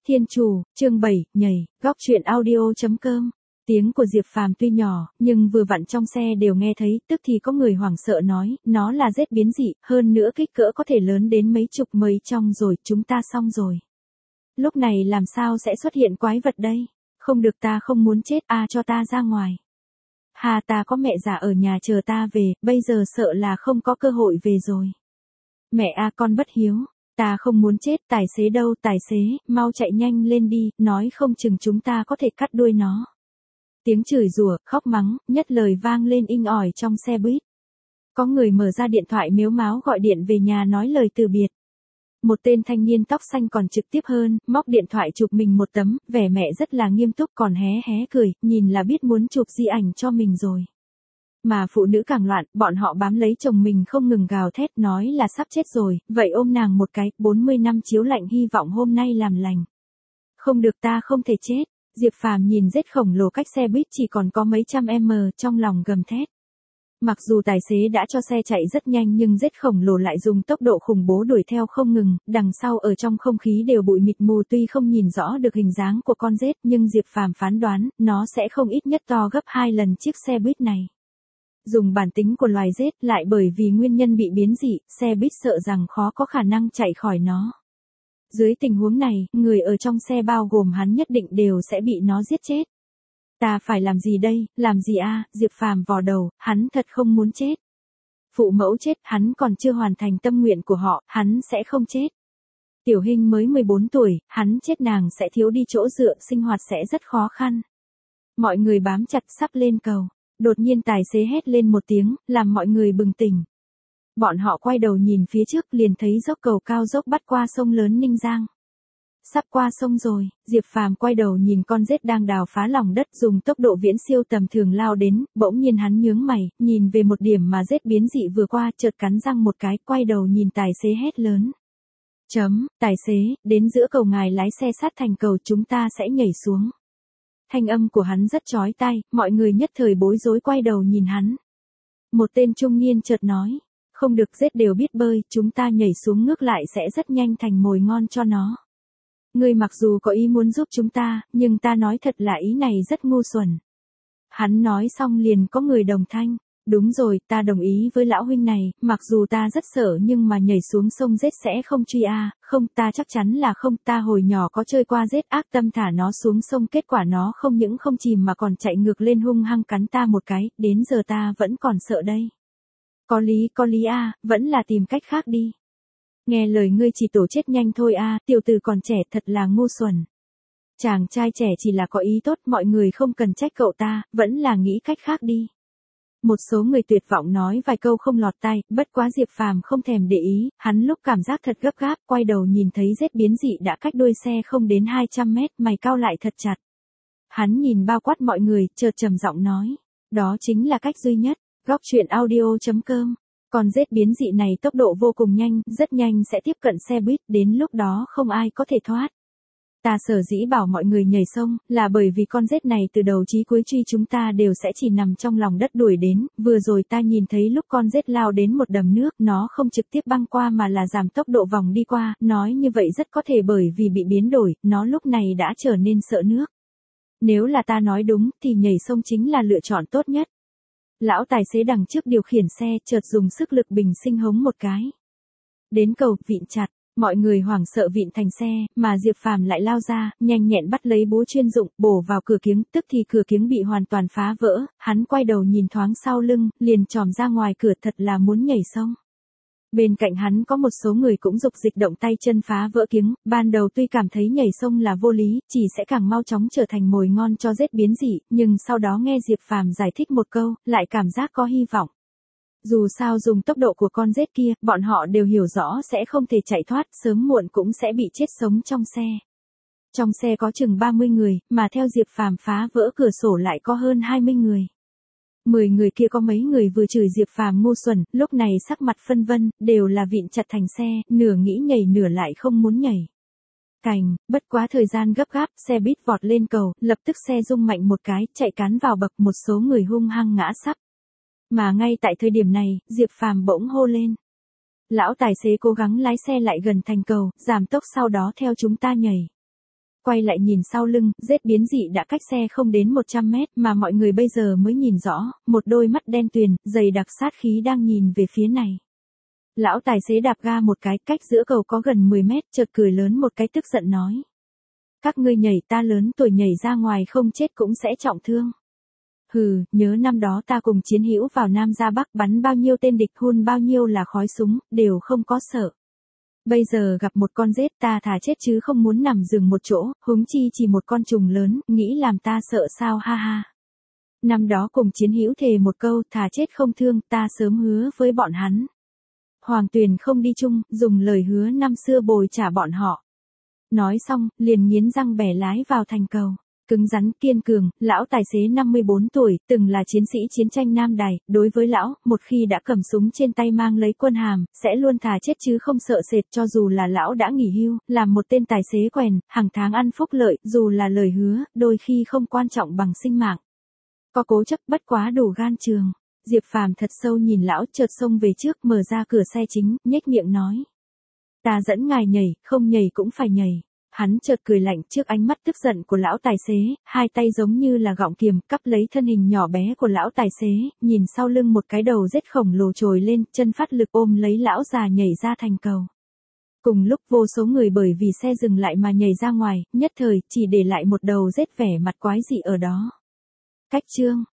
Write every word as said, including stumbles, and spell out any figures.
Thiên chủ, chương bảy, nhảy, góc truyện audio chấm com. Tiếng của Diệp Phàm tuy nhỏ, nhưng vừa vặn trong xe đều nghe thấy, tức thì có người hoảng sợ nói, nó là rết biến dị, hơn nữa kích cỡ có thể lớn đến mấy chục mấy trong rồi, chúng ta xong rồi. Lúc này làm sao sẽ xuất hiện quái vật đây? Không được, ta không muốn chết, a à, cho ta ra ngoài. Hà, ta có mẹ già ở nhà chờ ta về, bây giờ sợ là không có cơ hội về rồi. Mẹ a à, con bất hiếu. Ta không muốn chết, tài xế đâu, tài xế, mau chạy nhanh lên đi, nói không chừng chúng ta có thể cắt đuôi nó. Tiếng chửi rủa, khóc mắng, nhất lời vang lên inh ỏi trong xe buýt. Có người mở ra điện thoại mếu máo gọi điện về nhà nói lời từ biệt. Một tên thanh niên tóc xanh còn trực tiếp hơn, móc điện thoại chụp mình một tấm, vẻ mẹ rất là nghiêm túc còn hé hé cười, nhìn là biết muốn chụp di ảnh cho mình rồi. Mà phụ nữ càng loạn, bọn họ bám lấy chồng mình không ngừng gào thét nói là sắp chết rồi, vậy ôm nàng một cái, bốn mươi năm chiếu lạnh hy vọng hôm nay làm lành. Không được, ta không thể chết. Diệp Phàm nhìn rết khổng lồ cách xe buýt chỉ còn có mấy trăm m, trong lòng gầm thét. Mặc dù tài xế đã cho xe chạy rất nhanh nhưng rết khổng lồ lại dùng tốc độ khủng bố đuổi theo không ngừng, đằng sau ở trong không khí đều bụi mịt mù, tuy không nhìn rõ được hình dáng của con rết nhưng Diệp Phàm phán đoán, nó sẽ không ít nhất to gấp hai lần chiếc xe buýt này. Dùng bản tính của loài rết lại bởi vì nguyên nhân bị biến dị, xe buýt sợ rằng khó có khả năng chạy khỏi nó. Dưới tình huống này, người ở trong xe bao gồm hắn nhất định đều sẽ bị nó giết chết. Ta phải làm gì đây, làm gì a? À? Diệp Phàm vò đầu, hắn thật không muốn chết. Phụ mẫu chết, hắn còn chưa hoàn thành tâm nguyện của họ, hắn sẽ không chết. Tiểu Hinh mới mười bốn tuổi, hắn chết nàng sẽ thiếu đi chỗ dựa, sinh hoạt sẽ rất khó khăn. Mọi người bám chặt sắp lên cầu. Đột nhiên tài xế hét lên một tiếng, làm mọi người bừng tỉnh. Bọn họ quay đầu nhìn phía trước liền thấy dốc cầu cao dốc bắt qua sông lớn Ninh Giang. Sắp qua sông rồi, Diệp Phàm quay đầu nhìn con rết đang đào phá lòng đất dùng tốc độ viễn siêu tầm thường lao đến, bỗng nhiên hắn nhướng mày, nhìn về một điểm mà rết biến dị vừa qua, chợt cắn răng một cái, quay đầu nhìn tài xế hét lớn. Chấm, tài xế, đến giữa cầu ngài lái xe sát thành cầu chúng ta sẽ nhảy xuống. Thanh âm của hắn rất chói tai, mọi người nhất thời bối rối quay đầu nhìn hắn. Một tên trung niên chợt nói, không được, rết đều biết bơi, chúng ta nhảy xuống ngược lại sẽ rất nhanh thành mồi ngon cho nó. Ngươi mặc dù có ý muốn giúp chúng ta, nhưng ta nói thật là ý này rất ngu xuẩn. Hắn nói xong liền có người đồng thanh. Đúng rồi, ta đồng ý với lão huynh này, mặc dù ta rất sợ nhưng mà nhảy xuống sông rết sẽ không truy a, à, không, ta chắc chắn là không, ta hồi nhỏ có chơi qua rết, ác tâm thả nó xuống sông, kết quả nó không những không chìm mà còn chạy ngược lên hung hăng cắn ta một cái, đến giờ ta vẫn còn sợ đây. Có lý, có lý a, à, vẫn là tìm cách khác đi. Nghe lời ngươi chỉ tổ chết nhanh thôi a, à, tiểu tử còn trẻ thật là ngu xuẩn. Chàng trai trẻ chỉ là có ý tốt, mọi người không cần trách cậu ta, vẫn là nghĩ cách khác đi. Một số người tuyệt vọng nói vài câu không lọt tai, bất quá Diệp Phàm không thèm để ý, hắn lúc cảm giác thật gấp gáp, quay đầu nhìn thấy rết biến dị đã cách đuôi xe không đến hai trăm mét, mày cau lại thật chặt. Hắn nhìn bao quát mọi người, chợt trầm giọng nói, đó chính là cách duy nhất, góc truyện audio chấm com. Còn rết biến dị này tốc độ vô cùng nhanh, rất nhanh sẽ tiếp cận xe buýt, đến lúc đó không ai có thể thoát. Ta sở dĩ bảo mọi người nhảy sông, là bởi vì con rết này từ đầu chí cuối truy chúng ta đều sẽ chỉ nằm trong lòng đất đuổi đến, vừa rồi ta nhìn thấy lúc con rết lao đến một đầm nước, nó không trực tiếp băng qua mà là giảm tốc độ vòng đi qua, nói như vậy rất có thể bởi vì bị biến đổi, nó lúc này đã trở nên sợ nước. Nếu là ta nói đúng, thì nhảy sông chính là lựa chọn tốt nhất. Lão tài xế đằng trước điều khiển xe, chợt dùng sức lực bình sinh hống một cái. Đến cầu, vịn chặt. Mọi người hoảng sợ vịn thành xe, mà Diệp Phàm lại lao ra, nhanh nhẹn bắt lấy búa chuyên dụng, bổ vào cửa kiếng, tức thì cửa kiếng bị hoàn toàn phá vỡ, hắn quay đầu nhìn thoáng sau lưng, liền chòm ra ngoài cửa thật là muốn nhảy sông. Bên cạnh hắn có một số người cũng dục dịch động tay chân phá vỡ kiếng, ban đầu tuy cảm thấy nhảy sông là vô lý, chỉ sẽ càng mau chóng trở thành mồi ngon cho rết biến dị, nhưng sau đó nghe Diệp Phàm giải thích một câu, lại cảm giác có hy vọng. Dù sao dùng tốc độ của con rết kia, bọn họ đều hiểu rõ sẽ không thể chạy thoát, sớm muộn cũng sẽ bị chết sống trong xe. Trong xe có chừng ba mươi người, mà theo Diệp Phàm phá vỡ cửa sổ lại có hơn hai mươi người. mười người kia có mấy người vừa chửi Diệp Phàm ngu xuẩn, lúc này sắc mặt phân vân, đều là vịn chặt thành xe, nửa nghĩ nhảy nửa lại không muốn nhảy. Cành, bất quá thời gian gấp gáp, xe buýt vọt lên cầu, lập tức xe rung mạnh một cái, chạy cán vào bậc, một số người hung hăng ngã sắp. Mà ngay tại thời điểm này, Diệp Phàm bỗng hô lên. Lão tài xế cố gắng lái xe lại gần thành cầu, giảm tốc sau đó theo chúng ta nhảy. quay lại nhìn sau lưng, rết biến dị đã cách xe không đến một trăm mét mà mọi người bây giờ mới nhìn rõ, một đôi mắt đen tuyền, dày đặc sát khí đang nhìn về phía này. Lão tài xế đạp ga một cái, cách giữa cầu có gần mười mét, chợt cười lớn một cái tức giận nói. Các ngươi nhảy, ta lớn tuổi nhảy ra ngoài không chết cũng sẽ trọng thương. Hừ, nhớ năm đó ta cùng chiến hữu vào Nam ra Bắc bắn bao nhiêu tên địch hun bao nhiêu là khói súng, đều không có sợ. Bây giờ gặp một con rết ta thà chết chứ không muốn nằm giường một chỗ, huống chi chỉ một con trùng lớn, nghĩ làm ta sợ sao ha ha. Năm đó cùng chiến hữu thề một câu, thà chết không thương, ta sớm hứa với bọn hắn. Hoàng Tuyền không đi chung, dùng lời hứa năm xưa bồi trả bọn họ. Nói xong, liền nghiến răng bẻ lái vào thành cầu. Cứng rắn kiên cường, lão tài xế năm mươi bốn tuổi, từng là chiến sĩ chiến tranh Nam Đài, đối với lão, một khi đã cầm súng trên tay mang lấy quân hàm, sẽ luôn thà chết chứ không sợ sệt cho dù là lão đã nghỉ hưu, làm một tên tài xế quèn, hàng tháng ăn phúc lợi, dù là lời hứa, đôi khi không quan trọng bằng sinh mạng. Có cố chấp bất quá đủ gan trường. Diệp Phàm thật sâu nhìn lão chợt xông về trước mở ra cửa xe chính, nhếch miệng nói. Ta dẫn ngài nhảy, không nhảy cũng phải nhảy. Hắn chợt cười lạnh trước ánh mắt tức giận của lão tài xế, hai tay giống như là gọng kiềm cắp lấy thân hình nhỏ bé của lão tài xế, nhìn sau lưng một cái đầu rết khổng lồ trồi lên, chân phát lực ôm lấy lão già nhảy ra thành cầu. Cùng lúc vô số người bởi vì xe dừng lại mà nhảy ra ngoài, nhất thời chỉ để lại một đầu rết vẻ mặt quái dị ở đó. Cách chương